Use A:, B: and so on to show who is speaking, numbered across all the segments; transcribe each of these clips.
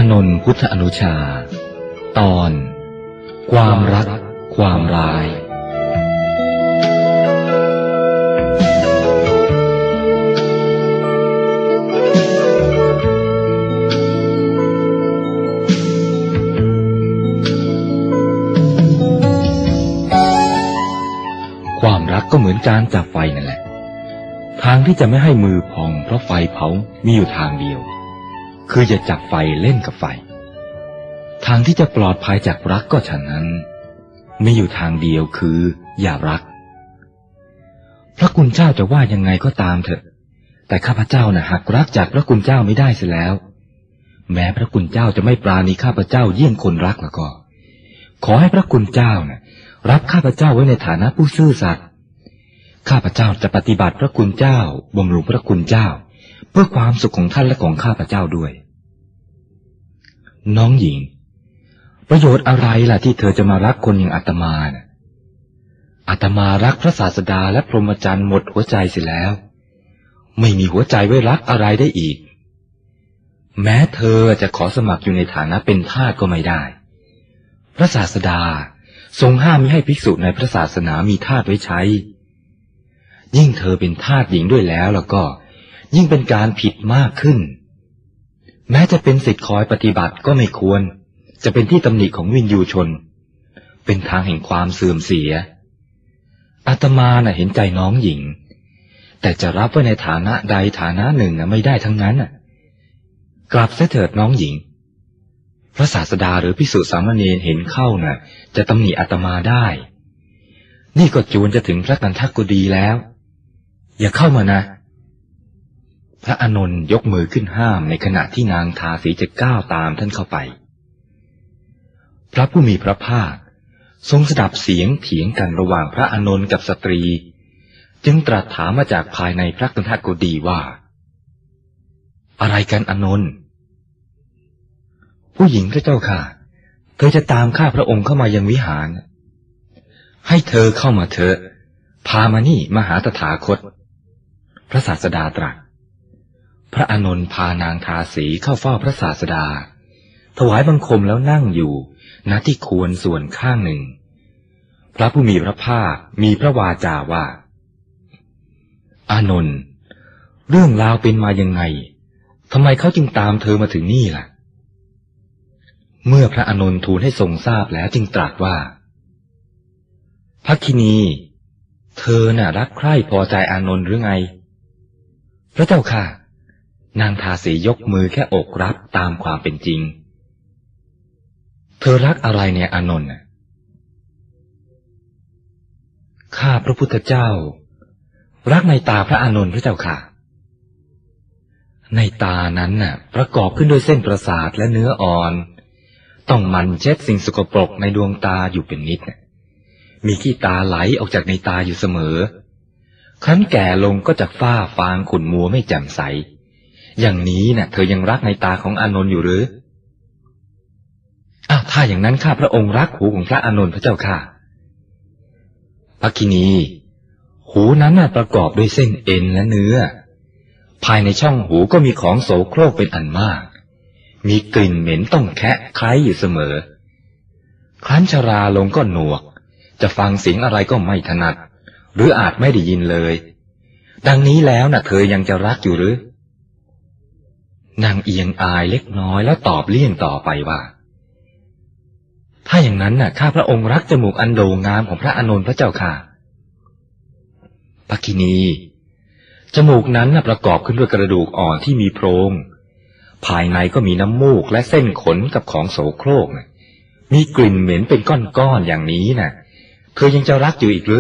A: านนท์พุทธอนุชาตอนความรักความร้ายความรักก็เหมือนการจับไฟนั่นแหละทางที่จะไม่ให้มือพองเพราะไฟเผามีอยู่ทางเดียวคืออย่าจับไฟเล่นกับไฟทางที่จะปลอดภัยจากรักก็ฉะนั้นมีอยู่ทางเดียวคืออย่ารักพระคุณเจ้าจะว่ายังไงก็ตามเถอะแต่ข้าพเจ้าน่ะหักรักจากพระคุณเจ้าไม่ได้เสียแล้วแม้พระคุณเจ้าจะไม่ปราณีข้าพเจ้าเยี่ยงคนรักแล้วก็ขอให้พระคุณเจ้าน่ะรับข้าพเจ้าไว้ในฐานะผู้ซื่อสัตย์ข้าพเจ้าจะปฏิบัติพระคุณเจ้าบำรุงพระคุณเจ้าเพื่อความสุขของท่านและของข้าพเจ้าด้วยน้องหญิงประโยชน์อะไรล่ะที่เธอจะมารักคนอย่างอาตมาน่ะอาตมารักพระศาสดาและพรหมจรรย์หมดหัวใจเสียแล้วไม่มีหัวใจไว้รักอะไรได้อีกแม้เธอจะขอสมัครอยู่ในฐานะเป็นทาสก็ไม่ได้พระศาสดาทรงห้ามมิให้ภิกษุในพระศาสนามีทาสไว้ใช้ยิ่งเธอเป็นทาสหญิงด้วยแล้วก็ยิ่งเป็นการผิดมากขึ้นแม้จะเป็นศิษย์คอยปฏิบัติก็ไม่ควรจะเป็นที่ตำหนิของวินยูชนเป็นทางแห่งความเสื่อมเสียอาตมาน่ะเห็นใจน้องหญิงแต่จะรับไว้ในฐานะใดฐานะหนึ่งไม่ได้ทั้งนั้นกลับเสียเถิดน้องหญิงพระศาสดาหรือภิกษุสามเณรเห็นเข้าจะตำหนิอาตมาได้นี่ก็จวนจะถึงพระกันทักกุฎีแล้วอย่าเข้ามานะพระอานนท์ยกมือขึ้นห้ามในขณะที่นางทาสีจะก้าวตามท่านเข้าไปพระผู้มีพระภาคทรงสดับเสียงเถียงกันระหว่างพระอานนท์กับสตรีจึงตรัสถามมาจากภายในพระกันทักกุฎีว่าอะไรกันอานนท์ผู้หญิงพระเจ้าค่ะเธอจะตามข้าพระองค์เข้ามายังวิหารให้เธอเข้ามาเถอะพามานี่มหาตถาคตพระศาสดาตรัสพระอานนท์พานางทาสีเข้าเฝ้าพระศาสดาถวายบังคมแล้วนั่งอยู่ณที่ควรส่วนข้างหนึ่งพระผู้มีพระภาคมีพระวาจาว่าอานนท์เรื่องราวเป็นมายังไงทำไมเขาจึงตามเธอมาถึงนี่ล่ะเมื่อพระอานนท์ทูลให้ทรงทราบแล้วจึงตรัสว่าภักคินีเธอรักใคร่พอใจอานนท์หรือไงพระเจ้าค่ะนางทาสียกมือแค่อกรับตามความเป็นจริงเธอรักอะไรเนี่ยอานนท์ข้าพระพุทธเจ้ารักในตาพระอานนท์พระเจ้าค่ะในตานั้นประกอบขึ้นด้วยเส้นประสาทและเนื้ออ่อนต้องหมั่นเช็ดสิ่งสกปรกในดวงตาอยู่เป็นนิดมีขี้ตาไหลออกจากในตาอยู่เสมอครั้นแก่ลงก็จะฝ้าฟางขุ่นมัวไม่แจ่มใสอย่างนี้เธอยังรักในตาของอานนท์อยู่หรือถ้าอย่างนั้นข้าพระองค์รักหูของพระอานนท์พระเจ้าค่ะภักคินีหูนั้นประกอบด้วยเส้นเอ็นและเนื้อภายในช่องหูก็มีของโสโครกเป็นอันมากมีกลิ่นเหม็นต้องแคะคล้ายอยู่เสมอครั้นชราลงก็หนวกจะฟังเสียงอะไรก็ไม่ถนัดหรืออาจไม่ได้ยินเลยดังนี้แล้วเธอยังจะรักอยู่หรือนางเอียงอายเล็กน้อยแล้วตอบเลี่ยงต่อไปว่าถ้าอย่างนั้นข้าพระองค์รักจมูกอันโด่งงามของพระอานนท์พระเจ้าค่ะภักคินีจมูกนั้นประกอบขึ้นด้วยกระดูกอ่อนที่มีโพรงภายในก็มีน้ำมูกและเส้นขนกับของโสโครกมีกลิ่นเหม็นเป็นก้อนๆอย่างนี้เธอยังจะรักอยู่อีกหรือ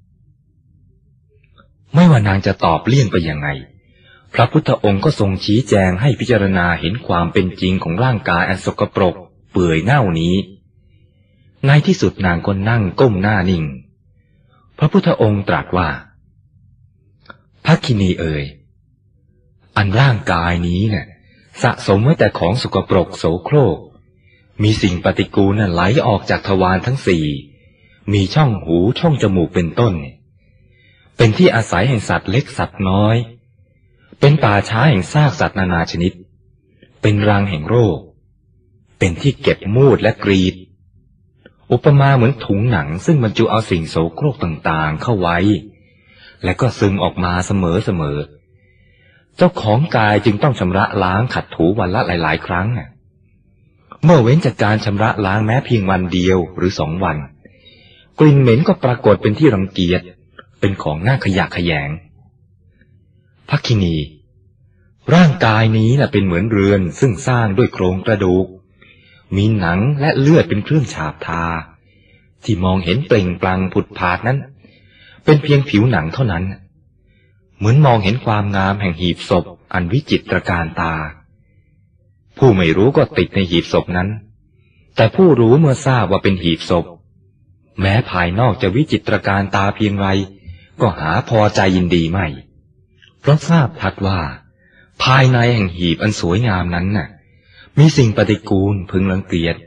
A: ไม่ว่านางจะตอบเลี่ยงไปยังไงพระพุทธองค์ก็ทรงชี้แจงให้พิจารณาเห็นความเป็นจริงของร่างกายอันสกปรกเปื่อยเน่านี้ในที่สุดนางก็นั่งก้มหน้านิ่งพระพุทธองค์ตรัสว่าภักคินีเอ๋ยอันร่างกายนี้สะสมไว้แต่ของสกปรกโสโครกมีสิ่งปฏิกูลไหลออกจากทวารทั้งสี่มีช่องหูช่องจมูกเป็นต้นเป็นที่อาศัยแห่งสัตว์เล็กสัตว์น้อยเป็นป่าช้าแห่งซากสัตว์นานาชนิดเป็นรังแห่งโรคเป็นที่เก็บมูดและกรีดอุปมาเหมือนถุงหนังซึ่งบรรจุเอาสิ่งโสโครกต่างๆเข้าไว้และก็ซึมออกมาเสมอเจ้าของกายจึงต้องชำระล้างขัดถูวันละหลายๆครั้งเมื่อเว้นจากการชำระล้างแม้เพียงวันเดียวหรือ2 วันกลิ่นเหม็นก็ปรากฏเป็นที่รังเกียจเป็นของน่าขยะแขยงภักคินีร่างกายนี้เป็นเหมือนเรือนซึ่งสร้างด้วยโครงกระดูกมีหนังและเลือดเป็นเครื่องฉาบทาที่มองเห็นเปล่งปลั่งผุดผาดนั้นเป็นเพียงผิวหนังเท่านั้นเหมือนมองเห็นความงามแห่งหีบศพอันวิจิตรการตาผู้ไม่รู้ก็ติดในหีบศพนั้นแต่ผู้รู้เมื่อทราบว่าเป็นหีบศพแม้ภายนอกจะวิจิตรการตาเพียงไรก็หาพอใจยินดีไม่เพราะทราบทัดว่าภายในแห่งหีบอันสวยงามนั้นมีสิ่งปฏิกูลพึงรังเกียจ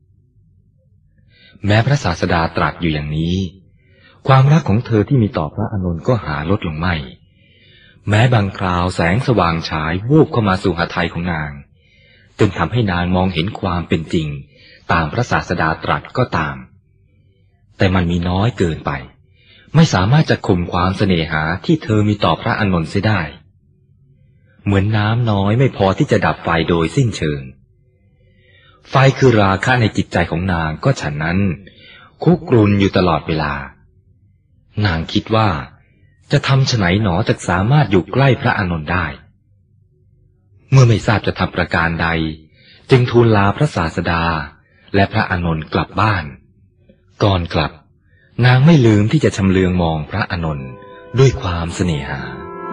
A: แม้พระศาสดาตรัสอยู่อย่างนี้ความรักของเธอที่มีต่อพระอานนท์ก็หาลดลงไม่แม้บางคราวแสงสว่างฉายวูบเข้ามาสู่หทัยของนางจึงทำให้นางมองเห็นความเป็นจริงตามพระศาสดาตรัสก็ตามแต่มันมีน้อยเกินไปไม่สามารถจะข่มความเสน่หาที่เธอมีต่อพระอานนท์เสียได้เหมือนน้ำน้อยไม่พอที่จะดับไฟโดยสิ้นเชิงไฟคือราคะในจิตใจของนางก็ฉะนั้นคุกรุ่นอยู่ตลอดเวลานางคิดว่าจะทำไฉนหนอจะสามารถอยู่ใกล้พระอานนท์ได้เมื่อไม่ทราบจะทำประการใดจึงทูลลาพระศาสดาและพระอานนท์กลับบ้านก่อนกลับนางไม่ลืมที่จะชำเลืองมองพระอานนท์ด้วยความเสน่หา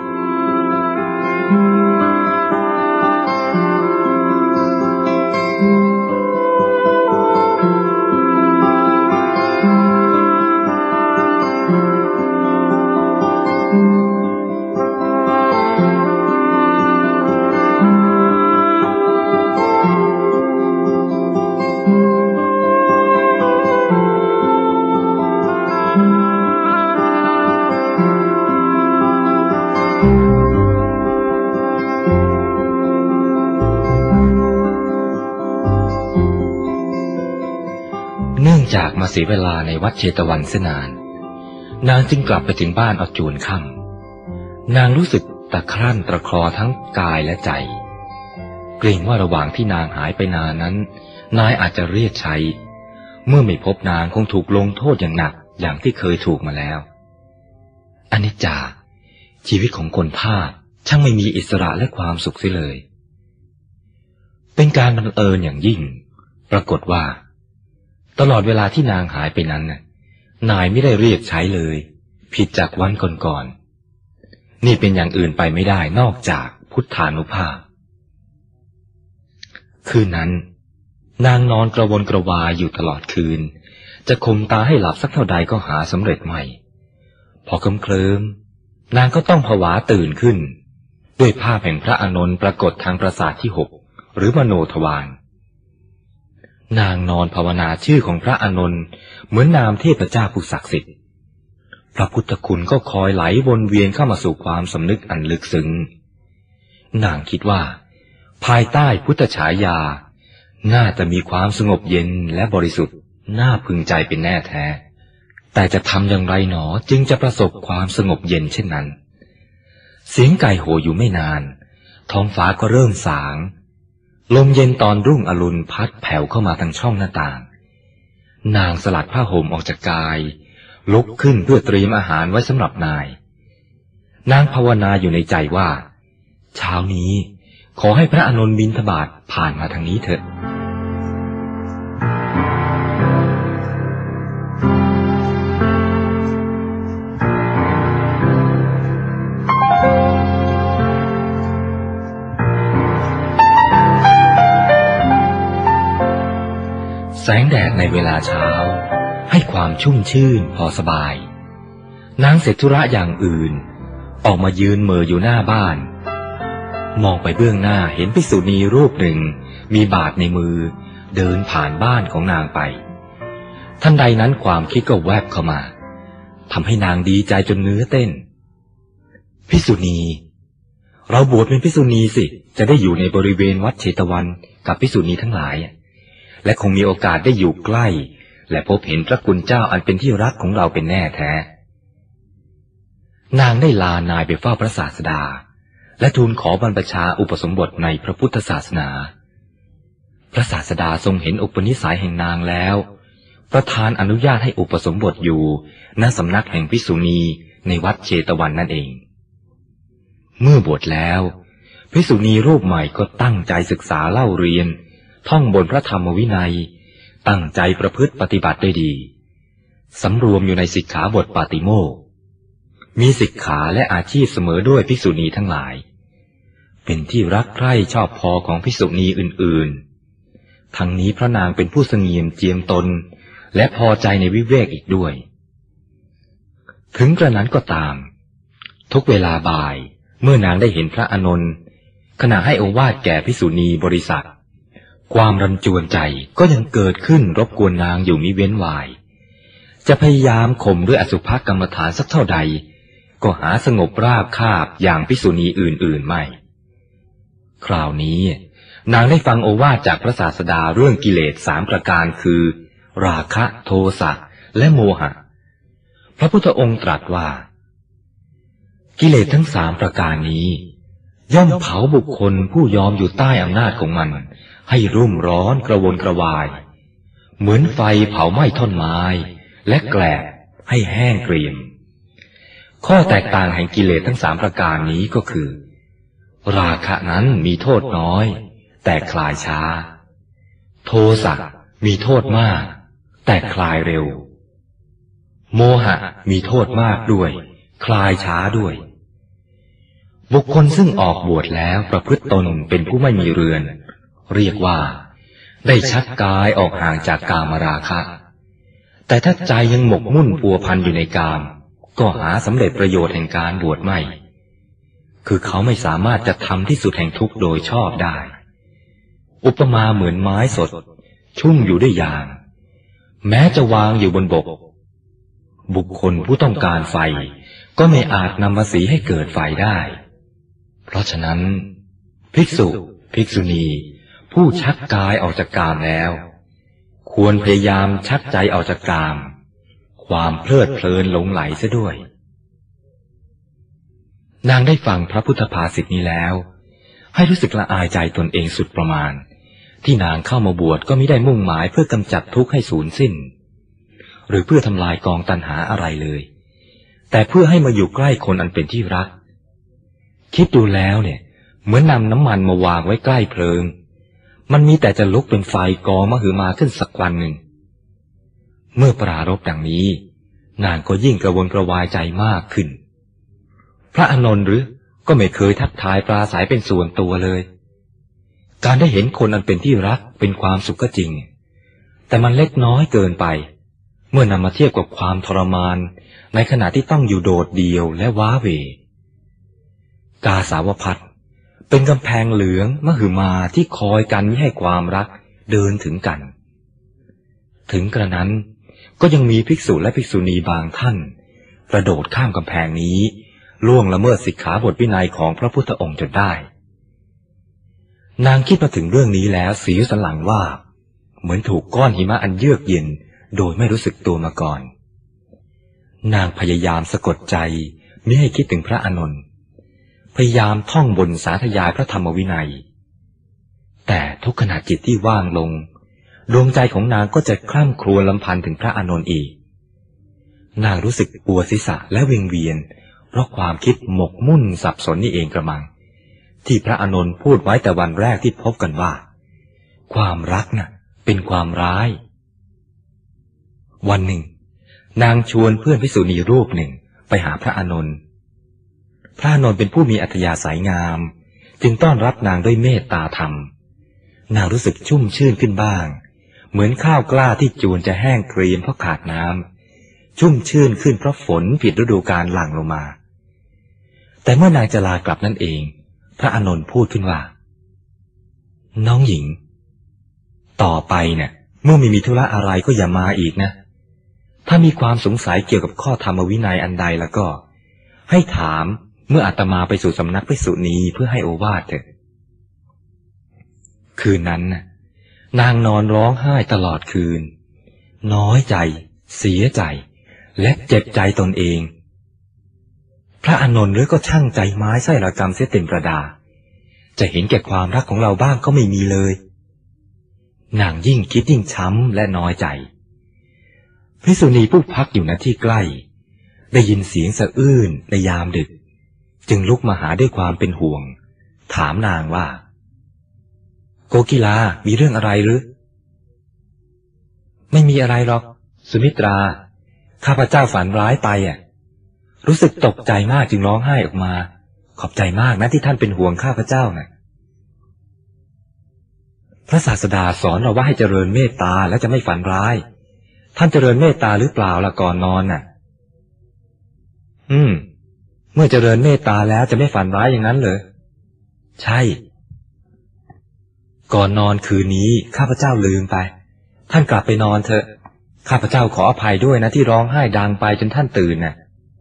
A: จากมาเสียเวลาในวัดเชตวันเสียนานนางจึงกลับไปถึงบ้านเอาจวนค่ำนางรู้สึกตะครั่นตะคลอทั้งกายและใจเกรงว่าระหว่างที่นางหายไปนานนั้นนายอาจจะเรียกใช้เมื่อไม่พบนางคงถูกลงโทษอย่างหนักอย่างที่เคยถูกมาแล้วอนิจจาชีวิตของคนทาสช่างไม่มีอิสระและความสุขเสียเลยเป็นการบังเอิญอย่างยิ่งปรากฏว่าตลอดเวลาที่นางหายไปนั้นนายไม่ได้เรียกใช้เลยผิดจากวันก่อนๆนี่เป็นอย่างอื่นไปไม่ได้นอกจากพุทธานุภาพคืนนั้นนางนอนกระวนกระวายอยู่ตลอดคืนจะข่มตาให้หลับสักเท่าใดก็หาสำเร็จไม่พอเคลิ้มนางก็ต้องผวาตื่นขึ้นด้วยภาพแห่งพระอานนท์ปรากฏทางประสาทที่6หรือมโนทวารนางนอนภาวนาชื่อของพระอานนท์เหมือนนามเทพเจ้าผู้ศักดิ์สิทธิ์พระพุทธคุณก็คอยไหลวนเวียนเข้ามาสู่ความสำนึกอันลึกซึ้งนางคิดว่าภายใต้พุทธฉายาน่าจะมีความสงบเย็นและบริสุทธิ์น่าพึงใจเป็นแน่แท้แต่จะทำอย่างไรหนอจึงจะประสบความสงบเย็นเช่นนั้นเสียงไก่โห่อยู่ไม่นานท้องฟ้าก็เริ่มสางลมเย็นตอนรุ่งอรุณพัดแผ่วเข้ามาทางช่องหน้าต่างนางสลัดผ้าห่มออกจากกายลุกขึ้นเพื่อเตรียมอาหารไว้สำหรับนางภาวนาอยู่ในใจว่าเช้านี้ขอให้พระอานนท์บิณฑบาตผ่านมาทางนี้เถิดแสงแดดในเวลาเช้าให้ความชุ่มชื่นพอสบายนางเสร็จธุระอย่างอื่นออกมายืนเหม่ออยู่หน้าบ้านมองไปเบื้องหน้าเห็นภิกษุณีรูปหนึ่งมีบาตรในมือเดินผ่านบ้านของนางไปทันใดนั้นความคิดก็แวบเข้ามาทำให้นางดีใจจนเนื้อเต้นภิกษุณีเราบวชเป็นภิกษุณีสิจะได้อยู่ในบริเวณวัดเชตวันกับภิกษุณีทั้งหลายและคงมีโอกาสได้อยู่ใกล้และพบเห็นพระคุณเจ้าอันเป็นที่รักของเราเป็นแน่แท้นางได้ลานายไปเฝ้าพระศาสดาและทูลขอบรรพชาอุปสมบทในพระพุทธศาสนาพระศาสดาทรงเห็นอุปนิสัยแห่งนางแล้วประทานอนุญาตให้อุปสมบทอยู่ณสำนักแห่งภิกษุณีในวัดเชตวันนั่นเองเมื่อบวชแล้วภิกษุณีรูปใหม่ก็ตั้งใจศึกษาเล่าเรียนท่องบนพระธรรมวินัยตั้งใจประพฤติปฏิบัติได้ดีสำรวมอยู่ในสิกขาบทปาติโมกข์มีสิกขาและอาชีพเสมอด้วยภิกษุณีทั้งหลายเป็นที่รักใคร่ชอบพอของภิกษุณีอื่นๆทั้งนี้พระนางเป็นผู้เสงี่ยมเจียมตนและพอใจในวิเวกอีกด้วยถึงกระนั้นก็ตามทุกเวลาบ่ายเมื่อนางได้เห็นพระอานนท์ขณะให้โอวาทแก่ภิกษุณีบริษัทความรำจวนใจก็ยังเกิดขึ้นรบกวนนางอยู่มิเว้นวายจะพยายามข่มด้วยอสุภกรรมฐานสักเท่าใดก็หาสงบราบคาบอย่างภิกษุณีอื่นๆไม่คราวนี้นางได้ฟังโอวาทจากพระศาสดาเรื่องกิเลส3ประการคือราคะโทสะและโมหะพระพุทธองค์ตรัสว่ากิเลสทั้ง3ประการนี้ย่อมเผาบุคคลผู้ยอมอยู่ใต้อำนาจของมันให้รุ่มร้อนกระวนกระวายเหมือนไฟเผาไหม้ท่อนไม้และแกลบให้แห้งเกรียมข้อแตกต่างแห่งกิเลสทั้ง3ประการนี้ก็คือราคะนั้นมีโทษน้อยแต่คลายช้าโทสะมีโทษมากแต่คลายเร็วโมหะมีโทษมากด้วยคลายช้าด้วยบุคคลซึ่งออกบวชแล้วประพฤติตนเป็นผู้ไม่มีเรือนเรียกว่าได้ชักกายออกห่างจากกามราคะแต่ถ้าใจยังหมกมุ่นพัวพันอยู่ในกามก็หาสำเร็จประโยชน์แห่งการบวชไม่คือเขาไม่สามารถจะทำที่สุดแห่งทุกข์โดยชอบได้อุปมาเหมือนไม้สดชุ่มอยู่ด้วยยางแม้จะวางอยู่บนบกบุคคลผู้ต้องการไฟก็ไม่อาจนำมาสีให้เกิดไฟได้เพราะฉะนั้นภิกษุภิกษุณีผู้ชักกายออกจากกามแล้วควรพยายามชักใจออกจากกามความเพลิดเพลินหลงไหลซะด้วยนางได้ฟังพระพุทธภาษิตนี้แล้วให้รู้สึกละอายใจตนเองสุดประมาณที่นางเข้ามาบวชก็มิได้มุ่งหมายเพื่อกำจัดทุกข์ให้สูญสิ้นหรือเพื่อทำลายกองตัณหาอะไรเลยแต่เพื่อให้มาอยู่ใกล้คนอันเป็นที่รักคิดดูแล้วเนี่ยเหมือนนำน้ำมันมาวางไว้ใกล้เพลิงมันมีแต่จะลุกเป็นไฟกองมหึมาขึ้นสักวันหนึ่งเมื่อปรารภดังนี้นางก็ยิ่งกระวนกระวายใจมากขึ้นพระอานนท์หรือก็ไม่เคยทักทายปราศัยเป็นส่วนตัวเลยการได้เห็นคนอันเป็นที่รักเป็นความสุขก็จริงแต่มันเล็กน้อยเกินไปเมื่อนำมาเทียบกับความทรมานในขณะที่ต้องอยู่โดดเดี่ยวและว้าเหวกาสาวพัสต์เป็นกำแพงเหลืองมหึมาที่คอยกันไม่ให้ความรักเดินถึงกันถึงกระนั้นก็ยังมีภิกษุและภิกษุณีบางท่านกระโดดข้ามกำแพงนี้ล่วงละเมิดสิกขาบทวินัยของพระพุทธองค์จนได้นางคิดมาถึงเรื่องนี้แล้วสีสันหลังว่าเหมือนถูกก้อนหิมะอันเยือกเย็นโดยไม่รู้สึกตัวมาก่อนนางพยายามสะกดใจมิให้คิดถึงพระอานนท์พยายามท่องบนสาธยายพระธรรมวินัยแต่ทุกขณะจิตที่ว่างลงดวงใจของนางก็จะคร่ำครวญรำพันถึงพระอานนท์อีกนางรู้สึกปวดศีรษะและวิงเวียนเพราะความคิดหมกมุ่นสับสนนี่เองกระมังที่พระอานนท์พูดไว้แต่วันแรกที่พบกันว่าความรักน่ะเป็นความร้ายวันหนึ่งนางชวนเพื่อนภิกษุณีรูปหนึ่งไปหาพระอานนท์พระอานนท์เป็นผู้มีอัธยาศัยงามจึงต้อนรับนางด้วยเมตตาธรรมนางรู้สึกชุ่มชื่นขึ้นบ้างเหมือนข้าวกล้าที่จูนจะแห้งเกรียมเพราะขาดน้ำชุ่มชื่นขึ้นเพราะฝนผิดฤดูกาลหลั่งลงมาแต่เมื่อนางจะลากลับนั่นเองพระอานนท์พูดขึ้นว่าน้องหญิงต่อไปเนี่ยเมื่อไม่มีธุระอะไรก็อย่ามาอีกนะถ้ามีความสงสัยเกี่ยวกับข้อธรรมวินัยอันใดแล้วก็ให้ถามเมื่ออาตมาไปสู่สำนักภิกษุณีเพื่อให้โอวาทเถอะคืนนั้นนางนอนร้องไห้ตลอดคืนน้อยใจเสียใจและเจ็บใจตนเองพระอานนท์หรือก็ช่างใจไม้ไส้ระกำเสียเต็มประดาจะเห็นแก่ความรักของเราบ้างก็ไม่มีเลยนางยิ่งคิดยิ่งช้ำและน้อยใจภิกษุณีผู้พักอยู่ณที่ใกล้ได้ยินเสียงสะอื้นในยามดึกจึงลุกมาหาด้วยความเป็นห่วงถามนางว่าโกกีลามีเรื่องอะไรหรือไม่มีอะไรหรอกสุมิตราข้าพเจ้าฝันร้ายไปรู้สึกตกใจมากจึงร้องไห้ออกมาขอบใจมากนะที่ท่านเป็นห่วงข้าพเจ้านะพระศาสดาสอนเราว่าให้เจริญเมตตาและจะไม่ฝันร้ายท่านเจริญเมตตาหรือเปล่าล่ะก่อนนอนน่ะเมื่อเจริญเมตตาแล้วจะไม่ฝันร้ายอย่างนั้นเหรอใช่ก่อนนอนคืนนี้ข้าพเจ้าลืมไปท่านกลับไปนอนเถอะข้าพเจ้าขออภัยด้วยนะที่ร้องไห้ดังไปจนท่านตื่นน่ะ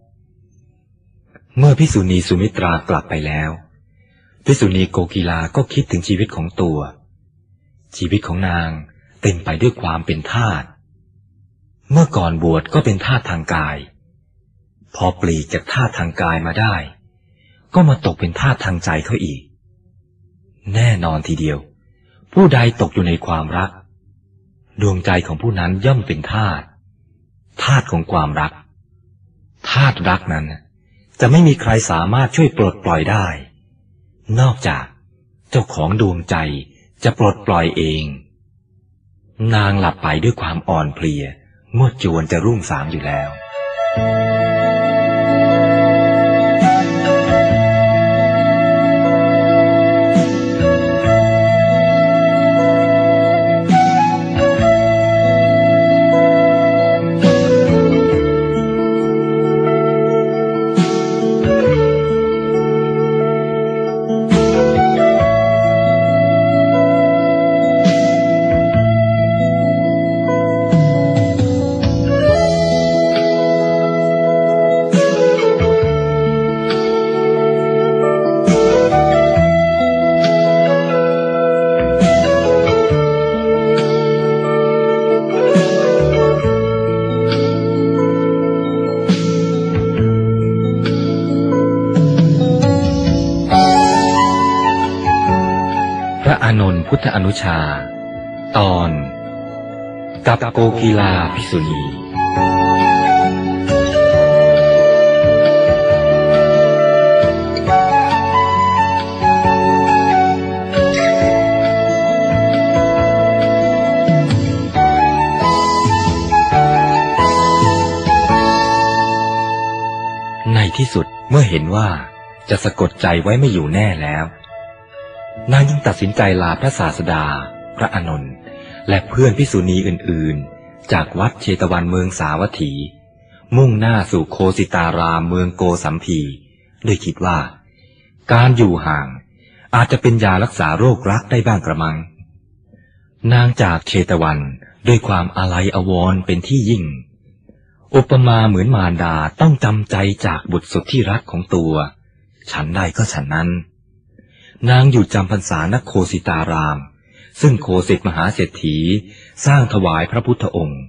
A: เมื่อภิกษุณีสุมิตรากลับไปแล้วภิกษุณีโกกีลาก็คิดถึงชีวิตของตัวชีวิตของนางเต็มไปด้วยความเป็นทาสเมื่อก่อนบวชก็เป็นทาสทางกายพอปลีกจากทาสทางกายมาได้ก็มาตกเป็นทาสทางใจเขาอีกแน่นอนทีเดียวผู้ใดตกอยู่ในความรักดวงใจของผู้นั้นย่อมเป็นทาสของความรักทาสรักนั้นจะไม่มีใครสามารถช่วยปลดปล่อยได้นอกจากเจ้าของดวงใจจะปลดปล่อยเองนางหลับไปด้วยความอ่อนเพลียเมื่อจวนจะรุ่งสางอยู่แล้วอานนท์พุทธอนุชาตอนกับโกกีลาภิกษุณีในที่สุดเมื่อเห็นว่าจะสะกดใจไว้ไม่อยู่แน่แล้วนางจึงตัดสินใจลาพระศาสดาพระอานนท์และเพื่อนภิกษุณีอื่นๆจากวัดเชตวันเมืองสาวัตถีมุ่งหน้าสู่โคสิตารามเมืองโกสัมพีด้วยคิดว่าการอยู่ห่างอาจจะเป็นยารักษาโรครักได้บ้างกระมังนางจากเชตวันด้วยความอาลัยอาวรณ์เป็นที่ยิ่งอุปมาเหมือนมารดาต้องจำใจจากบุตรสุดที่รักของตัวฉันใดก็ฉันนั้นนางอยู่จำพรรษาณโคสิตารามซึ่งโคสิตมหาเศรษฐีสร้างถวายพระพุทธองค์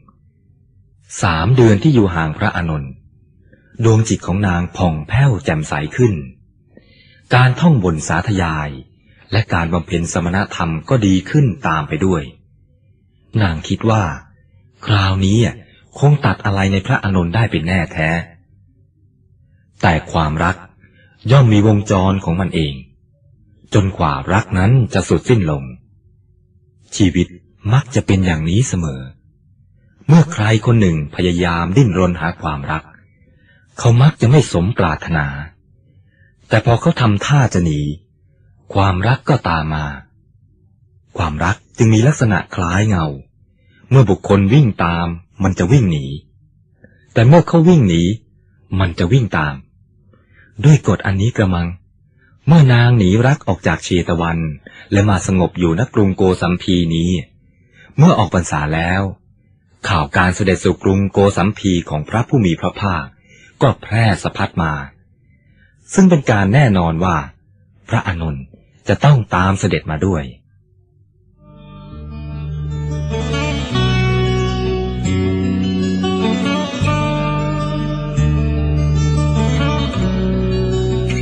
A: 3 เดือนที่อยู่ห่างพระอานนท์ดวงจิตของนางผ่องแผ้วแจ่มใสขึ้นการท่องบนสาธยายและการบำเพ็ญสมณธรรมก็ดีขึ้นตามไปด้วยนางคิดว่าคราวนี้คงตัดอะไรในพระอานนท์ได้เป็นแน่แท้แต่ความรักย่อมมีวงจรของมันเองจนกว่ารักนั้นจะสุดสิ้นลงชีวิตมักจะเป็นอย่างนี้เสมอเมื่อใครคนหนึ่งพยายามดิ้นรนหาความรักเขามักจะไม่สมปรารถนาแต่พอเขาทำท่าจะหนีความรักก็ตามมาความรักจึงมีลักษณะคล้ายเงาเมื่อบุคคลวิ่งตามมันจะวิ่งหนีแต่เมื่อเขาวิ่งหนีมันจะวิ่งตามด้วยกฎอันนี้กระมังเมื่อนางหนีรักออกจากเชตวันและมาสงบอยู่ณกรุงโกสัมพีนี้เมื่อออกพรรษาแล้วข่าวการเสด็จสู่กรุงโกสัมพีของพระผู้มีพระภาคก็แพร่สะพัดมาซึ่งเป็นการแน่นอนว่าพระอานนท์จะต้องตามเสด็จมาด้วย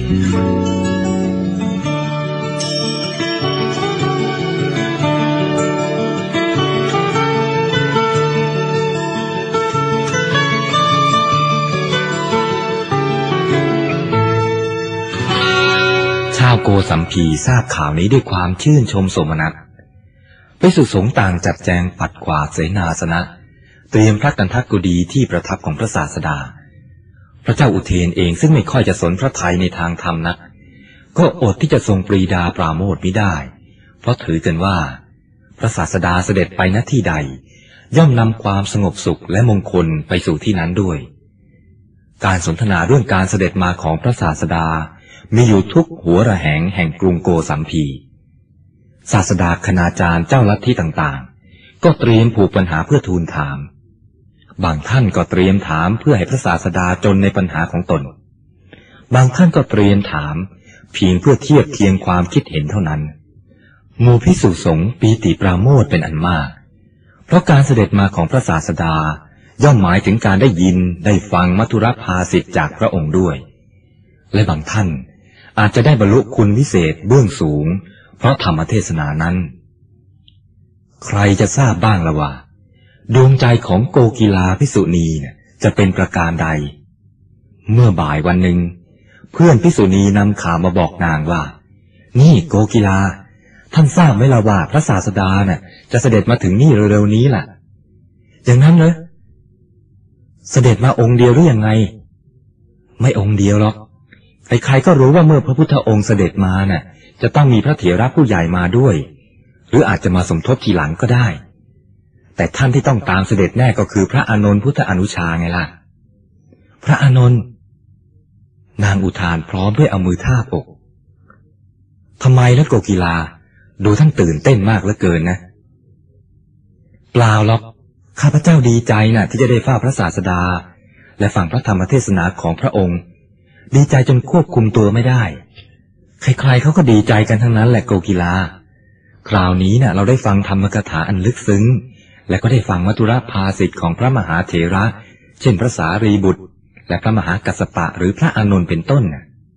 A: ชาวโกสัมพีทราบข่าวนี้ด้วยความชื่นชมโสมนัสภิกษุสงฆ์ต่างจัดแจงปัดกวาดเสนาสนะเตรียมพระกันทักกุฎีที่ประทับของพระศาสดาพระเจ้าอุเทนเองซึ่งไม่ค่อยจะสนพระทัยในทางธรรมนักก็อดที่จะทรงปรีดาปราโมทย์มิได้เพราะถือกันว่าพระศาสดาเสด็จไปณที่ใดย่อมนำความสงบสุขและมงคลไปสู่ที่นั้นด้วยการสนทนาเรื่องการเสด็จมาของพระศาสดามีอยู่ทุกหัวระแหงแห่งกรุงโกสัมพีศาสดาคณาจารย์เจ้าลัทธิต่างๆก็เตรียมผูกปัญหาเพื่อทูลถามบางท่านก็เตรียมถามเพื่อให้พระศาสดาจนในปัญหาของตนบางท่านก็เตรียมถามเพียงเพื่อเทียบเคียงความคิดเห็นเท่านั้นหมู่ภิกษุสงฆ์ปีติปราโมทย์เป็นอันมากเพราะการเสด็จมาของพระศาสดาย่อมหมายถึงการได้ยินได้ฟังมัทุรภาสิทธิ์จากพระองค์ด้วยและบางท่านอาจจะได้บรรลุคุณวิเศษเบื้องสูงเพราะธรรมเทศนานั้นใครจะทราบบ้างละว่าดวงใจของโกกีลาภิกษุณีจะเป็นประการใดเมื่อบ่ายวันหนึ่งเพื่อนภิกษุณีนำข่าวมาบอกนางว่านี่โกกีลาท่านทราบไหมล่ะว่าพระศาสดาจะเสด็จมาถึงนี่เร็วๆนี้ล่ะอย่างนั้นเหรอเสด็จมาองค์เดียวหรือยังไงไม่องค์เดียวหรอกใครๆก็รู้ว่าเมื่อพระพุทธองค์เสด็จมาจะต้องมีพระเถระผู้ใหญ่มาด้วยหรืออาจจะมาสมทบทีหลังก็ได้แต่ท่านที่ต้องตามเสด็จแน่ก็คือพระอานนท์พุทธอนุชาไงล่ะพระอานนท์นางอุทานพร้อมด้วยเอามือทาบอกทำไมล่ะโกกีลาดูท่านตื่นเต้นมากเหลือเกินนะเปล่าหรอกข้าพเจ้าดีใจที่จะได้เฝ้าพระศาสดาและฟังพระธรรมเทศนาของพระองค์ดีใจจนควบคุมตัวไม่ได้ใครๆเขาก็ดีใจกันทั้งนั้นแหละโกกีลาคราวนี้เราได้ฟังธรรมกถาอันลึกซึ้งและก็ได้ฟังมัทุรภาสิทธิ์ของพระมหาเถระเช่นพระสารีบุตรและพระมหากัสสปะหรือพระอานนท์เป็นต้น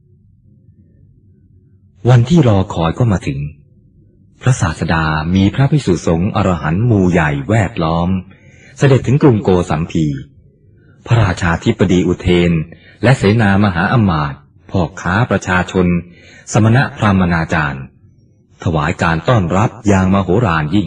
A: วันที่รอคอยก็มาถึงพระศาสดามีพระภิกษุสงฆ์อรหันต์หมู่ใหญ่แวดล้อมเสด็จถึงกรุงโกสัมพีพระราชาธิบดีอุเทนและเสนามหาอมาตย์พ่อค้าประชาชนสมณะพราหมณาจารย์ถวายการต้อนรับอย่างมโหฬารยิ่ง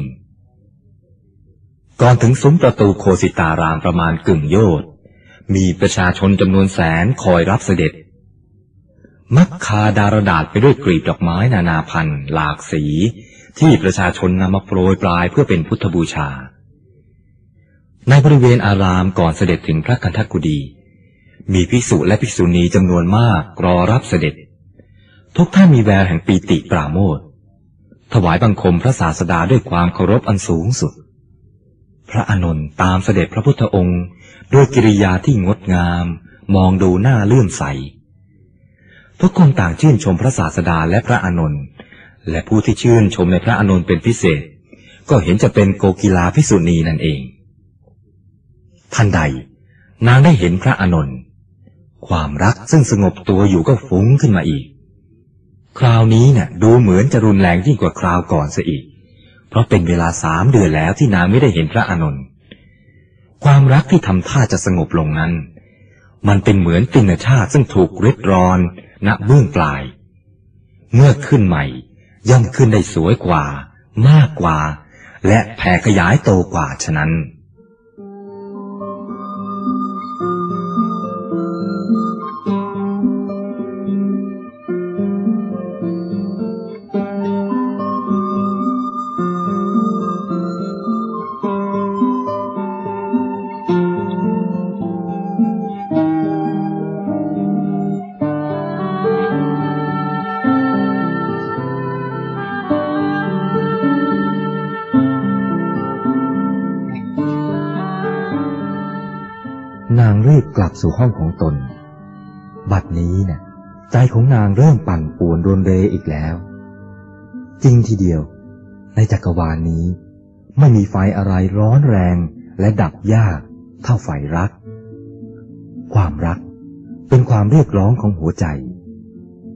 A: ก่อนถึงซุ้มประตูโคสิตารามประมาณกึ่งโยชน์มีประชาชนจำนวนแสนคอยรับเสด็จมักคาดารดาษไปด้วยกลีบดอกไม้นานาพันธุ์หลากสีที่ประชาชนนำมาโปรยปลายเพื่อเป็นพุทธบูชาในบริเวณอารามก่อนเสด็จถึงพระกันทักกุฎีมีภิกษุและภิกษุณีจำนวนมากรอรับเสด็จทุกท่านมีแววแห่งปีติปราโมทย์ถวายบังคมพระศาสดาด้วยความเคารพอันสูงสุดพระอานนท์ตามเสด็จพระพุทธองค์ด้วยกิริยาที่งดงามมองดูหน้าเลื่อมใสทุกคนต่างชื่นชมพระศาสดาและพระอานนท์และผู้ที่ชื่นชมในพระอานนท์เป็นพิเศษก็เห็นจะเป็นโกกีลาภิกษุณีนั่นเองทันใดนางได้เห็นพระอานนท์ความรักซึ่งสงบตัวอยู่ก็ฟุ้งขึ้นมาอีกคราวนี้ดูเหมือนจะรุนแรงยิ่งกว่าคราวก่อนซะอีกเพราะเป็นเวลา3 เดือนแล้วที่นางไม่ได้เห็นพระอานนท์ความรักที่ทำท่าจะสงบลงนั้นมันเป็นเหมือนติณชาติซึ่งถูกริดรอนณเบื้องปลายเมื่อขึ้นใหม่ย่อมขึ้นได้สวยกว่ามากกว่าและแผ่ขยายโตกว่าฉะนั้น นางรีบกลับสู่ห้องของตนบัดนี้ใจของนางเริ่มปั่นป่วนรวนเรอีกแล้วจริงทีเดียวในจักรวาลนี้ไม่มีไฟอะไรร้อนแรงและดับยากเท่าไฟรักความรักเป็นความเรียกร้องของหัวใจ